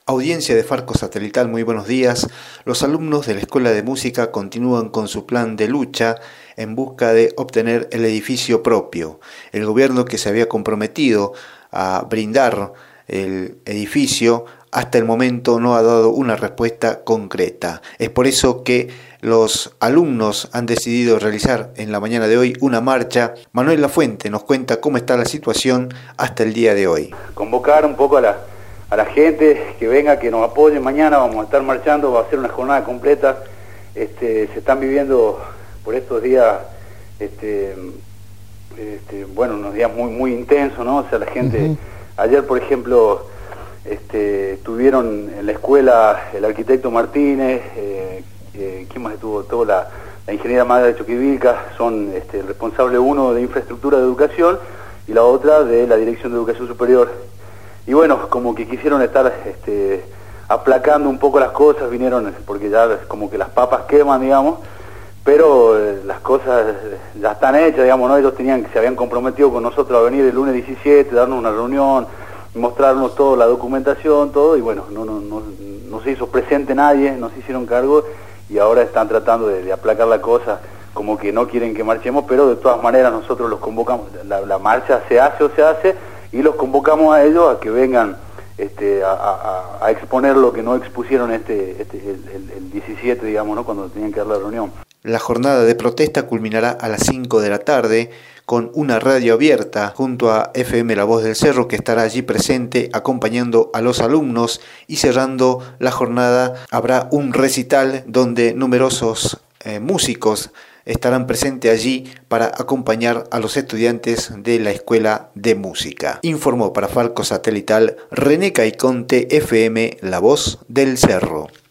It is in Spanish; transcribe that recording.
Audiencia de Farco Satelital, muy buenos días. Los alumnos de la Escuela de Música continúan con su plan de lucha en busca de obtener el edificio propio. El gobierno, que se había comprometido a brindar el edificio, hasta el momento no ha dado una respuesta concreta. Es por eso que los alumnos han decidido realizar en la mañana de hoy una marcha. Manuel Lafuente nos cuenta cómo está la situación hasta el día de hoy. Convocar un poco a la gente que venga, que nos apoye. Mañana vamos a estar marchando, va a ser una jornada completa. Se están viviendo por estos días, unos días muy intensos, ¿no? O sea, la gente, ayer por ejemplo, estuvieron en la escuela el arquitecto Martínez, ¿quién más estuvo? Toda la ingeniera Magda de Choquivilca, son el responsable uno de infraestructura de educación y la otra de la Dirección de Educación Superior. Y bueno, como que quisieron estar aplacando un poco las cosas, vinieron porque ya como que las papas queman, digamos, pero las cosas ya están hechas, digamos, ¿no? Ellos se habían comprometido con nosotros a venir el lunes 17, darnos una reunión, mostrarnos toda la documentación, todo, y bueno, no se hizo presente nadie, no se hicieron cargo, y ahora están tratando de aplacar la cosa, como que no quieren que marchemos, pero de todas maneras nosotros los convocamos, la marcha se hace, y los convocamos a ellos a que vengan a exponer lo que no expusieron el 17, digamos, ¿no? Cuando tenían que dar la reunión. La jornada de protesta culminará a las 5 de la tarde con una radio abierta junto a FM La Voz del Cerro, que estará allí presente acompañando a los alumnos, y cerrando la jornada habrá un recital donde numerosos músicos estarán presentes allí para acompañar a los estudiantes de la Escuela de Música. Informó para Farco Satelital René Caiconte, FM La Voz del Cerro.